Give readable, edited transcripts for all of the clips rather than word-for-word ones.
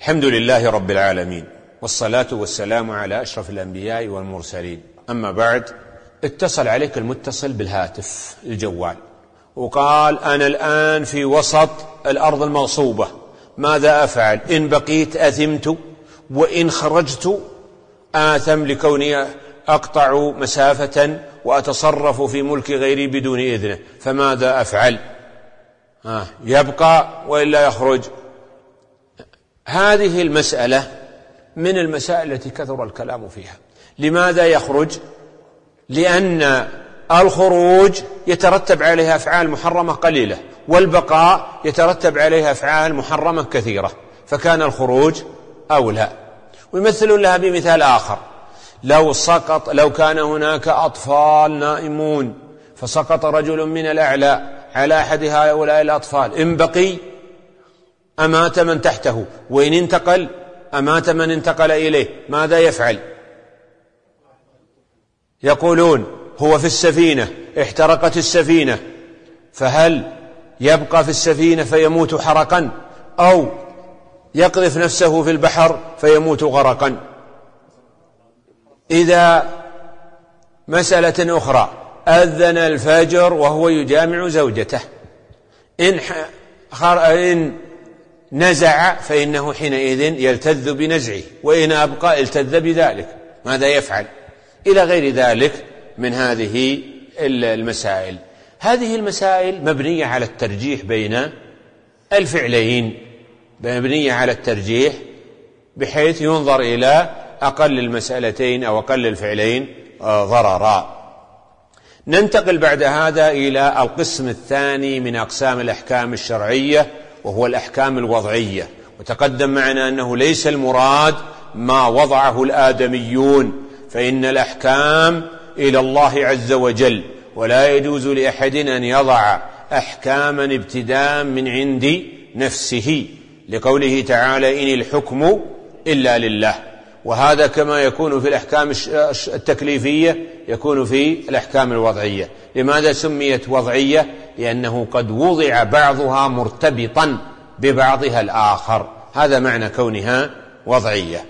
الحمد لله رب العالمين، والصلاة والسلام على أشرف الأنبياء والمرسلين. أما بعد، اتصل عليك المتصل بالهاتف الجوال وقال: أنا الآن في وسط الأرض المغصوبة، ماذا أفعل؟ إن بقيت أثمت، وإن خرجت آثم لكوني أقطع مسافة وأتصرف في ملك غيري بدون إذنه، فماذا أفعل؟ يبقى وإلا يخرج؟ هذه المسألة من المسائل التي كثر الكلام فيها. لماذا يخرج؟ لأن الخروج يترتب عليها أفعال محرمة قليلة، والبقاء يترتب عليها أفعال محرمة كثيرة، فكان الخروج أولى. ويمثلون لها بمثال آخر: لو كان هناك أطفال نائمون فسقط رجل من الأعلى على أحد هؤلاء الأطفال، إن بقي أمات من تحته، وإن انتقل أمات من انتقل إليه، ماذا يفعل؟ يقولون: هو في السفينة، احترقت السفينة، فهل يبقى في السفينة فيموت حرقا، أو يقذف نفسه في البحر فيموت غرقا؟ إذا مسألة أخرى: أذن الفجر وهو يجامع زوجته، إن نزع فإنه حينئذ يلتذ بنزعه، وإن أبقى التذ بذلك، ماذا يفعل؟ إلى غير ذلك من هذه المسائل. هذه المسائل مبنية على الترجيح بين الفعلين، مبنية على الترجيح بحيث ينظر إلى أقل المسألتين أو أقل الفعلين ضررا. ننتقل بعد هذا إلى القسم الثاني من أقسام الأحكام الشرعية، وهو الأحكام الوضعية. وتقدم معنا أنه ليس المراد ما وضعه الآدميون، فإن الأحكام إلى الله عز وجل، ولا يجوز لأحد أن يضع أحكاما ابتداء من عند نفسه، لقوله تعالى: إن الحكم إلا لله. وهذا كما يكون في الأحكام التكليفية يكون في الأحكام الوضعية. لماذا سميت وضعية؟ لأنه قد وضع بعضها مرتبطا ببعضها الآخر، هذا معنى كونها وضعية.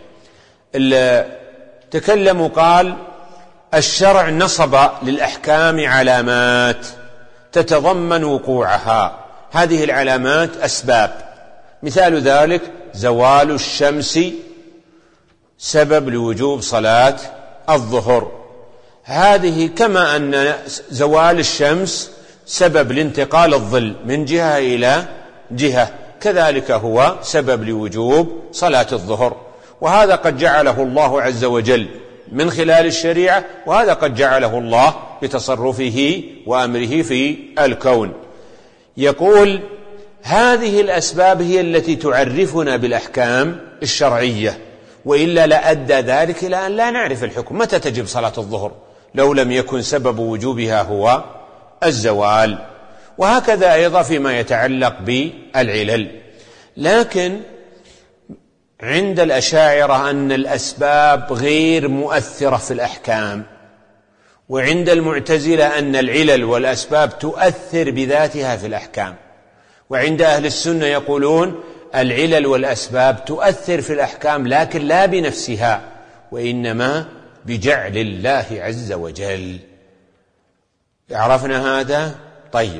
تكلم قال: الشرع نصب للأحكام علامات تتضمن وقوعها، هذه العلامات أسباب. مثال ذلك: زوال الشمس سبب لوجوب صلاة الظهر، هذه كما أن زوال الشمس سبب لانتقال الظل من جهة إلى جهة، كذلك هو سبب لوجوب صلاة الظهر. وهذا قد جعله الله عز وجل من خلال الشريعة، وهذا قد جعله الله بتصرفه وأمره في الكون. يقول: هذه الأسباب هي التي تعرفنا بالأحكام الشرعية، وإلا لأدى ذلك إلى أن لا نعرف الحكم. متى تجب صلاة الظهر لو لم يكن سبب وجوبها هو الزوال؟ وهكذا أيضا فيما يتعلق بالعلل. لكن عند الأشاعرة أن الأسباب غير مؤثرة في الأحكام، وعند المعتزلة أن العلل والأسباب تؤثر بذاتها في الأحكام، وعند أهل السنة يقولون العلل والأسباب تؤثر في الأحكام لكن لا بنفسها، وإنما بجعل الله عز وجل. عرفنا هذا؟ طيب،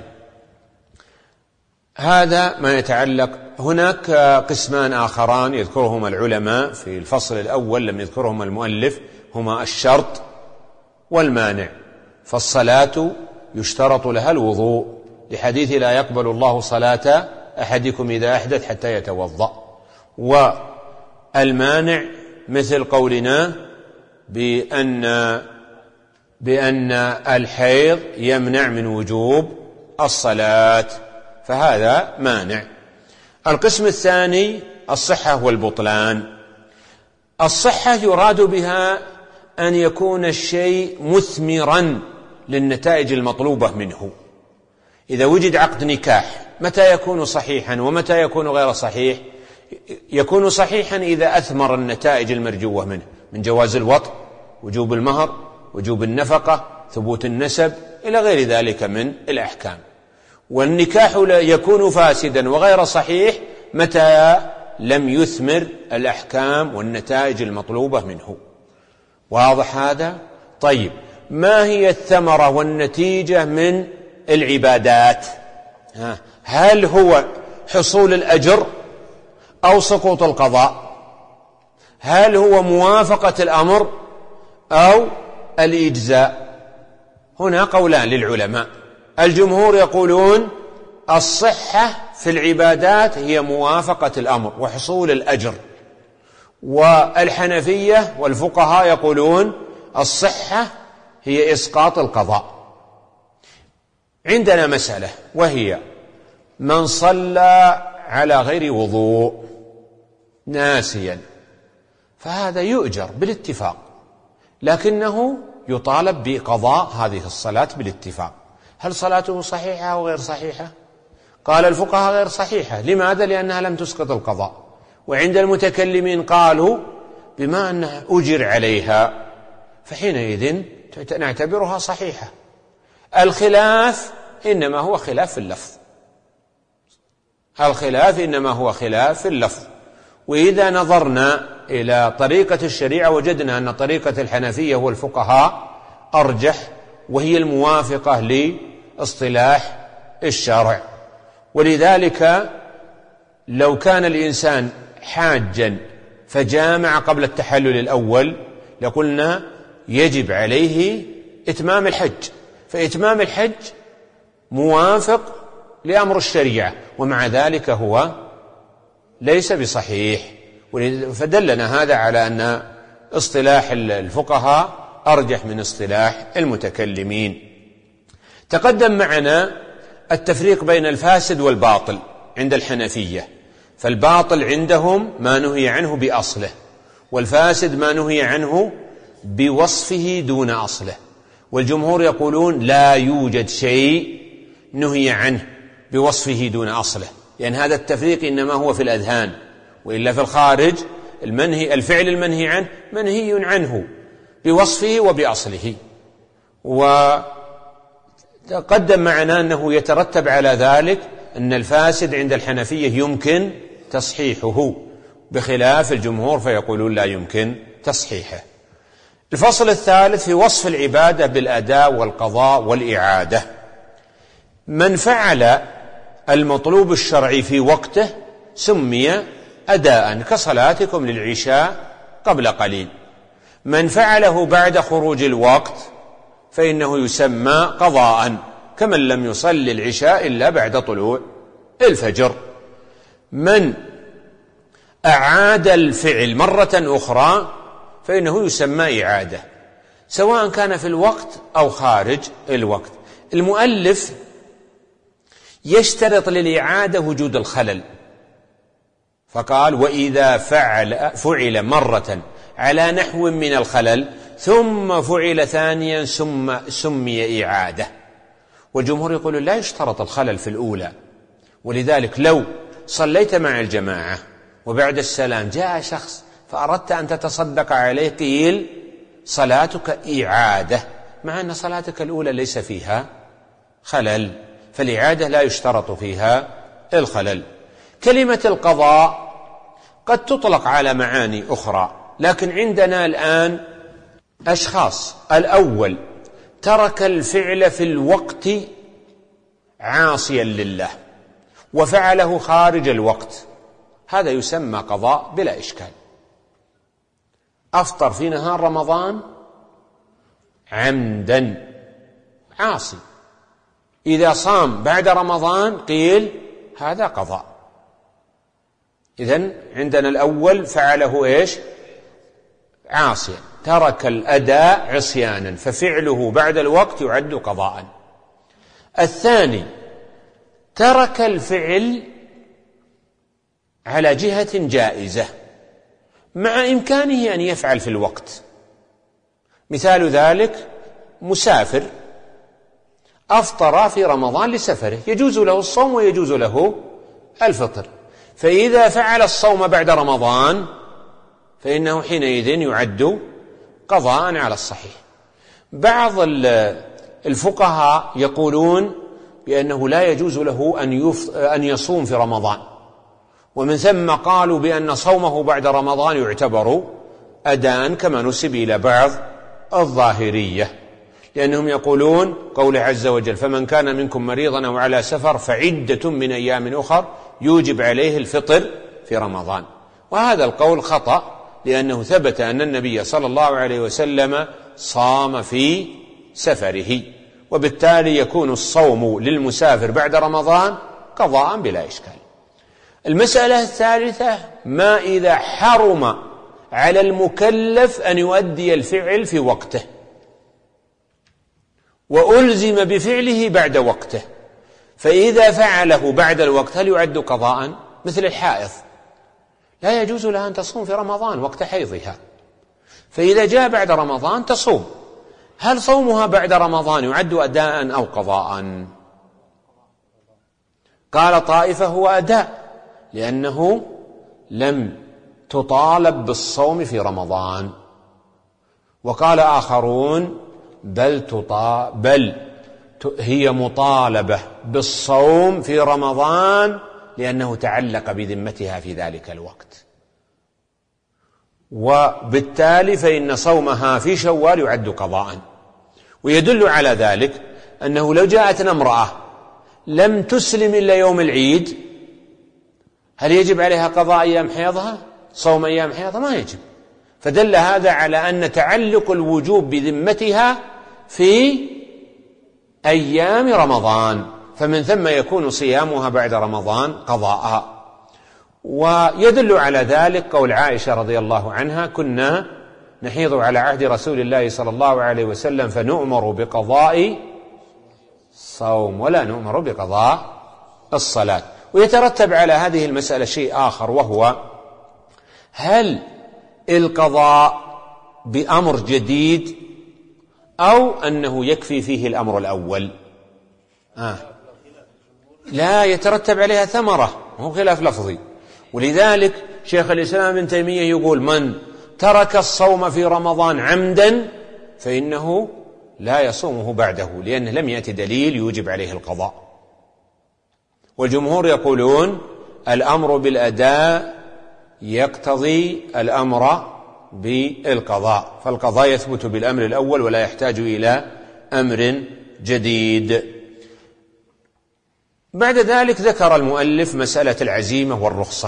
هذا ما يتعلق. هناك قسمان آخران يذكرهما العلماء في الفصل الأول لم يذكرهما المؤلف، هما الشرط والمانع. فالصلاة يشترط لها الوضوء، لحديث: لا يقبل الله صلاة أحدكم إذا أحدث حتى يتوضأ. والمانع مثل قولنا بأن الحيض يمنع من وجوب الصلاة، فهذا مانع. القسم الثاني الصحة والبطلان. الصحة يراد بها أن يكون الشيء مثمرا للنتائج المطلوبة منه. إذا وجد عقد نكاح، متى يكون صحيحا ومتى يكون غير صحيح؟ يكون صحيحا إذا أثمر النتائج المرجوة منه، من جواز الوطء، وجوب المهر، وجوب النفقة، ثبوت النسب، إلى غير ذلك من الأحكام. والنكاح يكون فاسدا وغير صحيح متى لم يثمر الأحكام والنتائج المطلوبة منه. واضح هذا؟ طيب، ما هي الثمرة والنتيجة من العبادات؟ هل هو حصول الأجر أو سقوط القضاء؟ هل هو موافقة الأمر أو الإجزاء؟ هنا قولان للعلماء. الجمهور يقولون الصحة في العبادات هي موافقة الأمر وحصول الأجر، والحنفية والفقهاء يقولون الصحة هي إسقاط القضاء. عندنا مسألة، وهي من صلى على غير وضوء ناسيا فهذا يؤجر بالاتفاق، لكنه يطالب بقضاء هذه الصلاة بالاتفاق. هل صلاته صحيحة أو غير صحيحة؟ قال الفقهاء غير صحيحة. لماذا؟ لأنها لم تسقط القضاء. وعند المتكلمين قالوا بما أنها أجر عليها فحينئذ نعتبرها صحيحة. الخلاف إنما هو خلاف في اللفظ، الخلاف إنما هو خلاف في اللفظ. وإذا نظرنا إلى طريقة الشريعة وجدنا أن طريقة الحنفية والفقهاء أرجح، وهي الموافقة لاصطلاح الشرع. ولذلك لو كان الإنسان حاجا فجامع قبل التحلل الأول لقلنا يجب عليه إتمام الحج، فإتمام الحج موافق لأمر الشريعة، ومع ذلك هو ليس بصحيح. فدلنا هذا على أن اصطلاح الفقهاء أرجح من اصطلاح المتكلمين. تقدم معنا التفريق بين الفاسد والباطل عند الحنفية. فالباطل عندهم ما نهي عنه بأصله، والفاسد ما نهي عنه بوصفه دون أصله. والجمهور يقولون لا يوجد شيء نهي عنه بوصفه دون أصله، لأن هذا التفريق إنما هو في الأذهان، وإلا في الخارج الفعل المنهي عنه منهي عنه بوصفه وبأصله. وتقدم معنا أنه يترتب على ذلك أن الفاسد عند الحنفية يمكن تصحيحه، بخلاف الجمهور فيقولون لا يمكن تصحيحه. الفصل الثالث في وصف العبادة بالأداء والقضاء والإعادة. من فعل المطلوب الشرعي في وقته سمي أداء، كصلاتكم للعشاء قبل قليل. من فعله بعد خروج الوقت فإنه يسمى قضاء، كمن لم يصلي العشاء إلا بعد طلوع الفجر. من أعاد الفعل مرة أخرى فإنه يسمى إعادة، سواء كان في الوقت أو خارج الوقت. المؤلف يشترط للإعادة وجود الخلل، فقال وإذا فعل مرة على نحو من الخلل ثم فعل ثانيا سمي إعادة. والجمهور يقول لا يشترط الخلل في الأولى، ولذلك لو صليت مع الجماعة وبعد السلام جاء شخص فأردت أن تتصدق عليه قيل صلاتك إعادة، مع أن صلاتك الأولى ليس فيها خلل، فالإعادة لا يشترط فيها الخلل. كلمة القضاء قد تطلق على معاني أخرى، لكن عندنا الآن أشخاص: الأول ترك الفعل في الوقت عاصيا لله وفعله خارج الوقت، هذا يسمى قضاء بلا إشكال. أفطر في نهار رمضان عمدا عاصي، إذا صام بعد رمضان قيل هذا قضاء. إذن عندنا الأول فعله إيش؟ عاصيا، ترك الأداء عصيانا، ففعله بعد الوقت يعد قضاء. الثاني ترك الفعل على جهة جائزة مع إمكانه أن يفعل في الوقت. مثال ذلك مسافر أفطر في رمضان لسفره، يجوز له الصوم ويجوز له الفطر، فإذا فعل الصوم بعد رمضان فإنه حينئذ يعد قضاء على الصحيح. بعض الفقهاء يقولون بأنه لا يجوز له أن يصوم في رمضان، ومن ثم قالوا بأن صومه بعد رمضان يعتبر أداء كما نسب إلى بعض الظاهرية، لأنهم يقولون قوله عز وجل فمن كان منكم مريضا أو على سفر فعدة من أيام أخر يوجب عليه الفطر في رمضان. وهذا القول خطأ، لأنه ثبت أن النبي صلى الله عليه وسلم صام في سفره، وبالتالي يكون الصوم للمسافر بعد رمضان قضاء بلا إشكال. المسألة الثالثة ما إذا حرم على المكلف أن يؤدي الفعل في وقته وألزم بفعله بعد وقته، فإذا فعله بعد الوقت هل يعد قضاء؟ مثل الحائض لا يجوز لها أن تصوم في رمضان وقت حيضها، فإذا جاء بعد رمضان تصوم، هل صومها بعد رمضان يعد أداء أو قضاء؟ قال طائفة هو أداء، لأنه لم تطالب بالصوم في رمضان، وقال آخرون بل هي مطالبة بالصوم في رمضان لأنه تعلق بذمتها في ذلك الوقت، وبالتالي فإن صومها في شوال يعد قضاء. ويدل على ذلك أنه لو جاءتنا امرأة لم تسلم إلا يوم العيد، هل يجب عليها قضاء أيام حيضها؟ صوم أيام حيضها؟ ما يجب. فدل هذا على أن تعلق الوجوب بذمتها في أيام رمضان، فمن ثم يكون صيامها بعد رمضان قضاء. ويدل على ذلك قول عائشة رضي الله عنها كنا نحيض على عهد رسول الله صلى الله عليه وسلم فنؤمر بقضاء الصوم ولا نؤمر بقضاء الصلاة. ويترتب على هذه المسألة شيء آخر، وهو هل القضاء بأمر جديد أو أنه يكفي فيه الأمر الأول؟ لا، يترتب عليها ثمرة، هو خلاف لفظي. ولذلك شيخ الإسلام ابن تيمية يقول من ترك الصوم في رمضان عمدا فإنه لا يصومه بعده، لأنه لم يأتي دليل يوجب عليه القضاء. والجمهور يقولون الأمر بالأداء يقتضي الأمر بالقضاء، فالقضاء يثبت بالأمر الأول ولا يحتاج إلى أمر جديد. بعد ذلك ذكر المؤلف مسألة العزيمة والرخصة.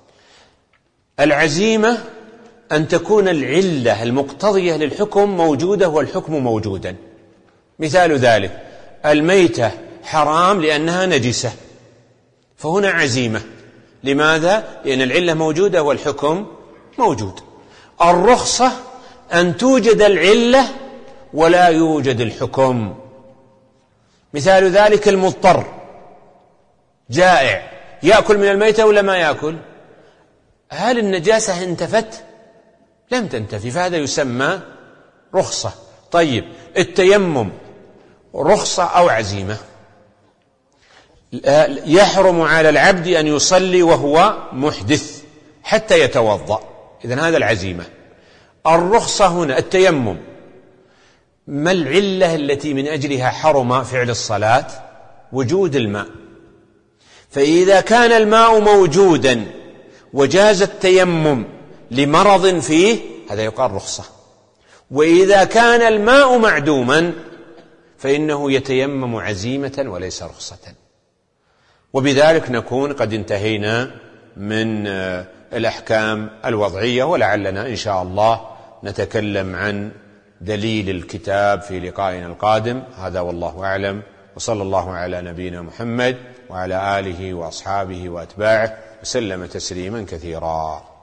العزيمة أن تكون العلة المقتضية للحكم موجودة والحكم موجودا. مثال ذلك الميتة حرام لأنها نجسة، فهنا عزيمة. لماذا؟ لأن العلة موجودة والحكم موجود. الرخصة أن توجد العلة ولا يوجد الحكم. مثال ذلك المضطر جائع يأكل من الميتة ولا ما يأكل؟ هل النجاسة انتفت؟ لم تنتفي، فهذا يسمى رخصة. طيب التيمم رخصة أو عزيمة؟ يحرم على العبد أن يصلي وهو محدث حتى يتوضأ، إذن هذا العزيمة. الرخصة هنا التيمم، ما العلة التي من أجلها حرم فعل الصلاة؟ وجود الماء، فإذا كان الماء موجودا وجاز التيمم لمرض فيه هذا يقال رخصة. وإذا كان الماء معدوما فإنه يتيمم عزيمة وليس رخصة. وبذلك نكون قد انتهينا من الأحكام الوضعية، ولعلنا إن شاء الله نتكلم عن دليل الكتاب في لقائنا القادم. هذا والله أعلم، وصلى الله على نبينا محمد وعلى آله وأصحابه وأتباعه وسلم تسليما كثيرا.